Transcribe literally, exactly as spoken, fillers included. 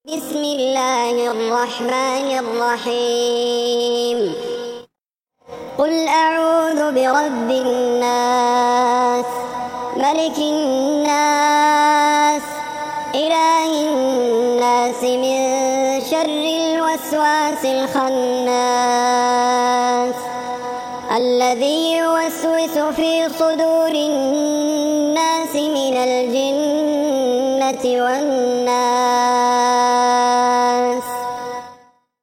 بسم الله الرحمن الرحيم. قل أعوذ برب الناس، ملك الناس، إله الناس، من شر الوسواس الخناس الذي يوسوس في صدور الناس من الجنة والناس.